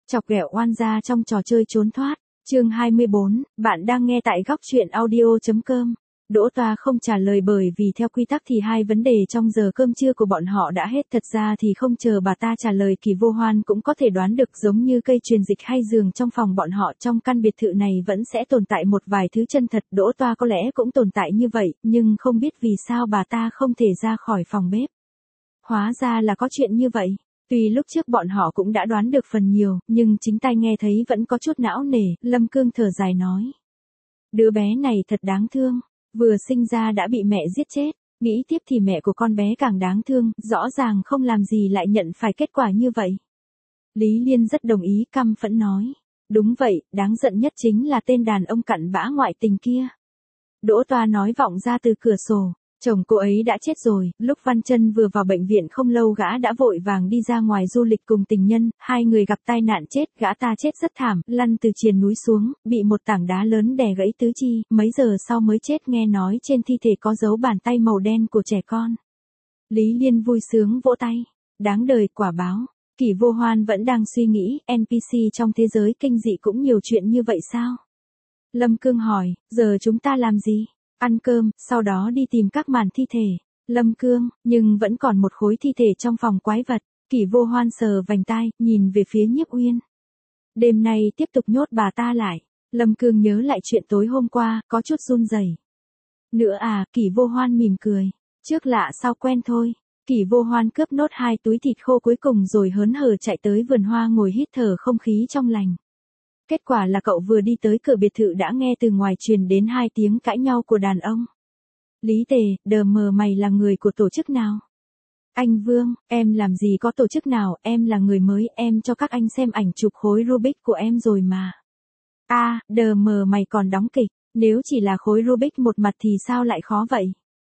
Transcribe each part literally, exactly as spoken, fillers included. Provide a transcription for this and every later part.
Chọc ghẹo oan gia trong trò chơi trốn thoát. Chương hai mươi bốn, bạn đang nghe tại góc truyện audio chấm com. Đỗ Toa không trả lời bởi vì theo quy tắc thì hai vấn đề trong giờ cơm trưa của bọn họ đã hết. Thật ra thì không chờ bà ta trả lời Kỳ Vô Hoan cũng có thể đoán được, giống như cây truyền dịch hay giường trong phòng bọn họ trong căn biệt thự này vẫn sẽ tồn tại một vài thứ chân thật. Đỗ Toa có lẽ cũng tồn tại như vậy, nhưng không biết vì sao bà ta không thể ra khỏi phòng bếp. Hóa ra là có chuyện như vậy. Tuy lúc trước bọn họ cũng đã đoán được phần nhiều, nhưng chính tai nghe thấy vẫn có chút não nề. Lâm Cương thở dài nói. Đứa bé này thật đáng thương. Vừa sinh ra đã bị mẹ giết chết, nghĩ tiếp thì mẹ của con bé càng đáng thương, rõ ràng không làm gì lại nhận phải kết quả như vậy. Lý Liên rất đồng ý, căm phẫn nói. Đúng vậy, đáng giận nhất chính là tên đàn ông cặn bã ngoại tình kia. Đỗ Toa nói vọng ra từ cửa sổ. Chồng cô ấy đã chết rồi, lúc Văn Chân vừa vào bệnh viện không lâu gã đã vội vàng đi ra ngoài du lịch cùng tình nhân, hai người gặp tai nạn chết, gã ta chết rất thảm, lăn từ triền núi xuống, bị một tảng đá lớn đè gãy tứ chi, mấy giờ sau mới chết, nghe nói trên thi thể có dấu bàn tay màu đen của trẻ con. Lý Liên vui sướng vỗ tay, đáng đời, quả báo. Kỳ Vô Hoan vẫn đang suy nghĩ, en pê xê trong thế giới kinh dị cũng nhiều chuyện như vậy sao? Lâm Cương hỏi, giờ chúng ta làm gì? Ăn cơm, sau đó đi tìm các màn thi thể. Lâm Cương, nhưng vẫn còn một khối thi thể trong phòng quái vật. Kỳ Vô Hoan sờ vành tai, nhìn về phía Nhiếp Uyên. Đêm nay tiếp tục nhốt bà ta lại. Lâm Cương nhớ lại chuyện tối hôm qua, có chút run rẩy. Nữa à, Kỳ Vô Hoan mỉm cười. Trước lạ sau quen thôi. Kỳ Vô Hoan cướp nốt hai túi thịt khô cuối cùng rồi hớn hở chạy tới vườn hoa ngồi hít thở không khí trong lành. Kết quả là cậu vừa đi tới cửa biệt thự đã nghe từ ngoài truyền đến hai tiếng cãi nhau của đàn ông. Lý Tề, đờ mờ mày là người của tổ chức nào? Anh Vương, em làm gì có tổ chức nào, em là người mới, em cho các anh xem ảnh chụp khối Rubik của em rồi mà. A, à, đờ mờ mày còn đóng kịch, nếu chỉ là khối Rubik một mặt thì sao lại khó vậy?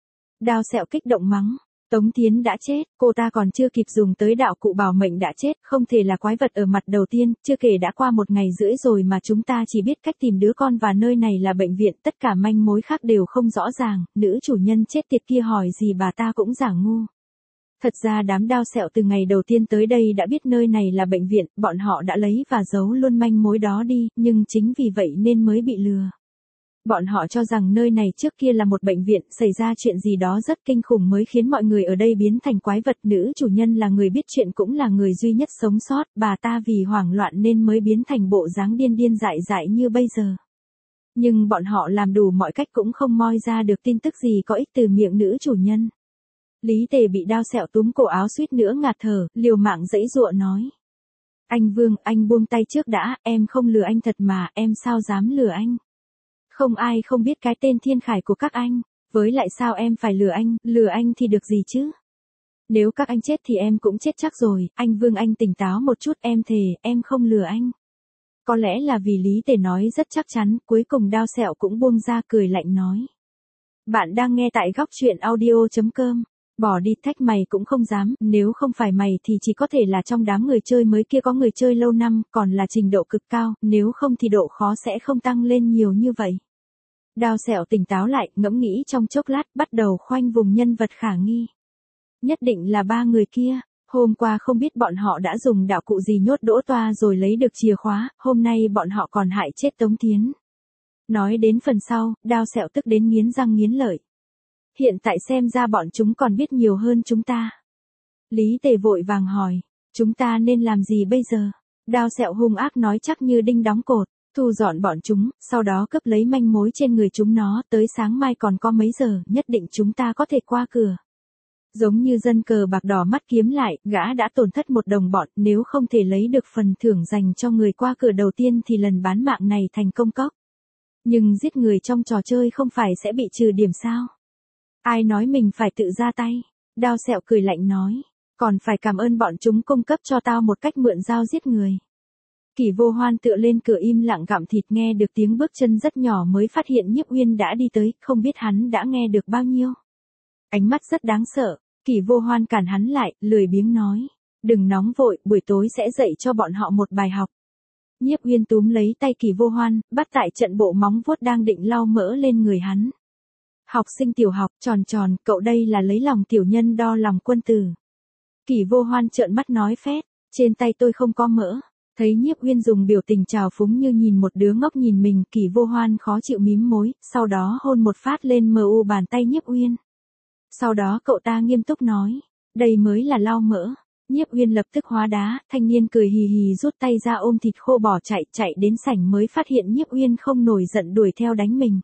Đao Sẹo kích động mắng. Tống Thiến đã chết, cô ta còn chưa kịp dùng tới đạo cụ bảo mệnh đã chết, không thể là quái vật ở mặt đầu tiên, chưa kể đã qua một ngày rưỡi rồi mà chúng ta chỉ biết cách tìm đứa con và nơi này là bệnh viện, tất cả manh mối khác đều không rõ ràng, nữ chủ nhân chết tiệt kia hỏi gì bà ta cũng giả ngu. Thật ra đám Đao Sẹo từ ngày đầu tiên tới đây đã biết nơi này là bệnh viện, bọn họ đã lấy và giấu luôn manh mối đó đi, nhưng chính vì vậy nên mới bị lừa. Bọn họ cho rằng nơi này trước kia là một bệnh viện, xảy ra chuyện gì đó rất kinh khủng mới khiến mọi người ở đây biến thành quái vật. Nữ chủ nhân là người biết chuyện cũng là người duy nhất sống sót, bà ta vì hoảng loạn nên mới biến thành bộ dáng điên điên dại dại như bây giờ. Nhưng bọn họ làm đủ mọi cách cũng không moi ra được tin tức gì có ích từ miệng nữ chủ nhân. Lý Tề bị Đao Sẹo túm cổ áo suýt nữa ngạt thở, liều mạng giãy giụa nói. Anh Vương, anh buông tay trước đã, em không lừa anh thật mà, em sao dám lừa anh? Không ai không biết cái tên Thiên Khải của các anh, với lại sao em phải lừa anh, lừa anh thì được gì chứ? Nếu các anh chết thì em cũng chết chắc rồi, anh Vương anh tỉnh táo một chút, em thề, em không lừa anh. Có lẽ là vì Lý Tề nói rất chắc chắn, cuối cùng Đao Sẹo cũng buông ra cười lạnh nói. Bạn đang nghe tại góc truyện audio chấm com. Bỏ đi, thách mày cũng không dám, nếu không phải mày thì chỉ có thể là trong đám người chơi mới kia có người chơi lâu năm, còn là trình độ cực cao, nếu không thì độ khó sẽ không tăng lên nhiều như vậy. Đao Sẹo tỉnh táo lại, ngẫm nghĩ trong chốc lát, bắt đầu khoanh vùng nhân vật khả nghi. Nhất định là ba người kia, hôm qua không biết bọn họ đã dùng đạo cụ gì nhốt Đỗ Toa rồi lấy được chìa khóa, hôm nay bọn họ còn hại chết Tống Thiến. Nói đến phần sau, Đao Sẹo tức đến nghiến răng nghiến lợi. Hiện tại xem ra bọn chúng còn biết nhiều hơn chúng ta. Lý Tề vội vàng hỏi, chúng ta nên làm gì bây giờ? Đao Sẹo hung ác nói chắc như đinh đóng cột, thu dọn bọn chúng, sau đó cướp lấy manh mối trên người chúng nó, tới sáng mai còn có mấy giờ, nhất định chúng ta có thể qua cửa. Giống như dân cờ bạc đỏ mắt kiếm lại, gã đã tổn thất một đồng bọn, nếu không thể lấy được phần thưởng dành cho người qua cửa đầu tiên thì lần bán mạng này thành công cốc. Nhưng giết người trong trò chơi không phải sẽ bị trừ điểm sao? Ai nói mình phải tự ra tay? Đao Sẹo cười lạnh nói, còn phải cảm ơn bọn chúng cung cấp cho tao một cách mượn dao giết người. Kỳ Vô Hoan tựa lên cửa im lặng gặm thịt, nghe được tiếng bước chân rất nhỏ mới phát hiện Nhiếp Uyên đã đi tới, không biết hắn đã nghe được bao nhiêu. Ánh mắt rất đáng sợ, Kỳ Vô Hoan cản hắn lại, lười biếng nói, đừng nóng vội, buổi tối sẽ dạy cho bọn họ một bài học. Nhiếp Uyên túm lấy tay Kỳ Vô Hoan, bắt tại trận bộ móng vuốt đang định lau mỡ lên người hắn. Học sinh tiểu học, tròn tròn, cậu đây là lấy lòng tiểu nhân đo lòng quân tử. Kỳ Vô Hoan trợn mắt nói phét, trên tay tôi không có mỡ. Thấy Nhiếp Uyên dùng biểu tình trào phúng như nhìn một đứa ngốc nhìn mình, Kỷ Vô Hoan khó chịu mím môi, sau đó hôn một phát lên mờ u bàn tay Nhiếp Uyên. Sau đó cậu ta nghiêm túc nói, đây mới là lau mỡ. Nhiếp Uyên lập tức hóa đá, thanh niên cười hì hì rút tay ra ôm thịt khô bỏ chạy, chạy đến sảnh mới phát hiện Nhiếp Uyên không nổi giận đuổi theo đánh mình.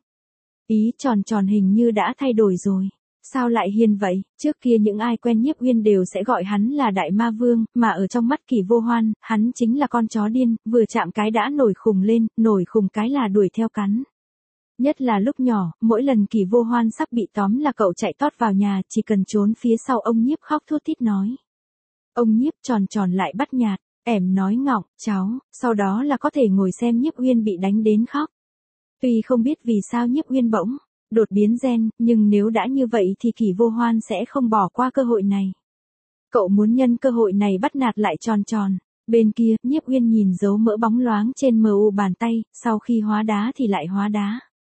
Ý tròn tròn hình như đã thay đổi rồi. Sao lại hiền vậy, trước kia những ai quen Nhiếp Uyên đều sẽ gọi hắn là Đại Ma Vương, mà ở trong mắt Kỷ Vô Hoan, hắn chính là con chó điên, vừa chạm cái đã nổi khùng lên, nổi khùng cái là đuổi theo cắn. Nhất là lúc nhỏ, mỗi lần Kỷ Vô Hoan sắp bị tóm là cậu chạy tót vào nhà, chỉ cần trốn phía sau ông Nhiếp khóc thút thít nói. Ông Nhiếp tròn tròn lại bắt nhạt, ẻm nói ngọng, cháu, sau đó là có thể ngồi xem Nhiếp Uyên bị đánh đến khóc. Tuy không biết vì sao Nhiếp Uyên bỗng đột biến gen, nhưng nếu đã như vậy thì Kỷ Vô Hoan sẽ không bỏ qua cơ hội này. Cậu muốn nhân cơ hội này bắt nạt lại tròn tròn. Bên kia, Nhiếp Uyên nhìn dấu mỡ bóng loáng trên mờ u bàn tay, sau khi hóa đá thì lại hóa đá.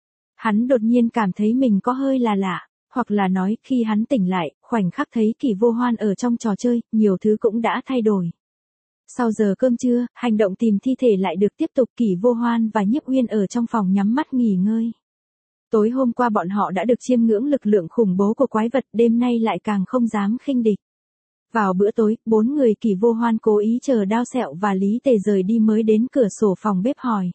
Hắn đột nhiên cảm thấy mình có hơi là lạ, hoặc là nói khi hắn tỉnh lại, khoảnh khắc thấy Kỷ Vô Hoan ở trong trò chơi, nhiều thứ cũng đã thay đổi. Sau giờ cơm trưa, hành động tìm thi thể lại được tiếp tục. Kỷ Vô Hoan và Nhiếp Uyên ở trong phòng nhắm mắt nghỉ ngơi. Tối hôm qua bọn họ đã được chiêm ngưỡng lực lượng khủng bố của quái vật, đêm nay lại càng không dám khinh địch. Vào bữa tối, bốn người Kỷ Vô Hoan cố ý chờ Đao Sẹo và Lý Tề rời đi mới đến cửa sổ phòng bếp hỏi.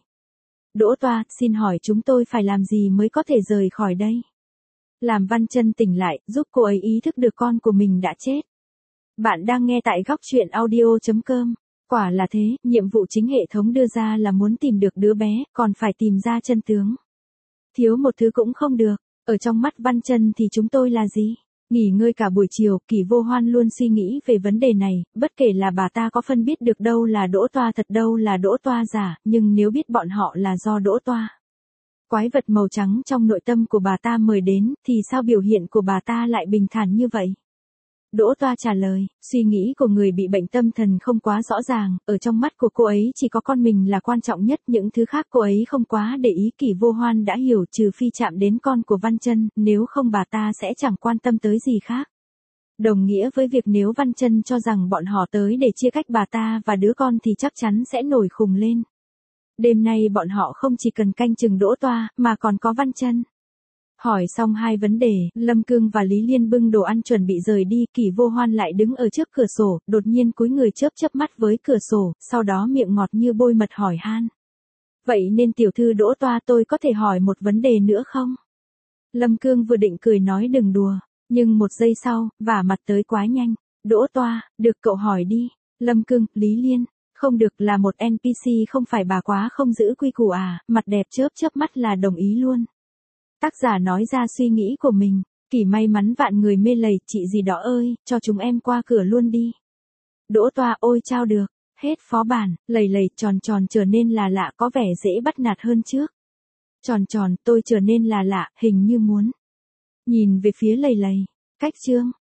Đỗ Toa, xin hỏi chúng tôi phải làm gì mới có thể rời khỏi đây? Làm Văn Chân tỉnh lại, giúp cô ấy ý thức được con của mình đã chết. Bạn đang nghe tại góc truyện audio chấm com. Quả là thế, nhiệm vụ chính hệ thống đưa ra là muốn tìm được đứa bé, còn phải tìm ra chân tướng. Thiếu một thứ cũng không được, ở trong mắt Văn Chân thì chúng tôi là gì? Nghỉ ngơi cả buổi chiều, Kỷ Vô Hoan luôn suy nghĩ về vấn đề này, bất kể là bà ta có phân biết được đâu là Đỗ Toa thật đâu là Đỗ Toa giả, nhưng nếu biết bọn họ là do Đỗ Toa. Quái vật màu trắng trong nội tâm của bà ta mời đến, thì sao biểu hiện của bà ta lại bình thản như vậy? Đỗ Toa trả lời, suy nghĩ của người bị bệnh tâm thần không quá rõ ràng, ở trong mắt của cô ấy chỉ có con mình là quan trọng nhất, những thứ khác cô ấy không quá để ý. Kỷ Vô Hoan đã hiểu, trừ phi chạm đến con của Văn Chân, nếu không bà ta sẽ chẳng quan tâm tới gì khác. Đồng nghĩa với việc nếu Văn Chân cho rằng bọn họ tới để chia cách bà ta và đứa con thì chắc chắn sẽ nổi khùng lên. Đêm nay bọn họ không chỉ cần canh chừng Đỗ Toa, mà còn có Văn Chân. Hỏi xong hai vấn đề, Lâm Cương và Lý Liên bưng đồ ăn chuẩn bị rời đi, Kỷ Vô Hoan lại đứng ở trước cửa sổ, đột nhiên cúi người chớp chớp mắt với cửa sổ, sau đó miệng ngọt như bôi mật hỏi han. Vậy nên tiểu thư Đỗ Toa, tôi có thể hỏi một vấn đề nữa không? Lâm Cương vừa định cười nói đừng đùa, nhưng một giây sau, vả mặt tới quá nhanh. Đỗ Toa, được cậu hỏi đi. Lâm Cương, Lý Liên, không được, là một en pê xê không phải bà quá không giữ quy củ à? Mặt đẹp chớp chớp mắt là đồng ý luôn. Tác giả nói ra suy nghĩ của mình. Kỷ may mắn vạn người mê lầy, chị gì đó ơi, cho chúng em qua cửa luôn đi. Đỗ Toa, ôi chao được. Hết phó bản, lầy lầy tròn tròn trở nên là lạ, có vẻ dễ bắt nạt hơn trước. Tròn tròn, tôi trở nên là lạ, hình như muốn nhìn về phía lầy lầy. Cách chương.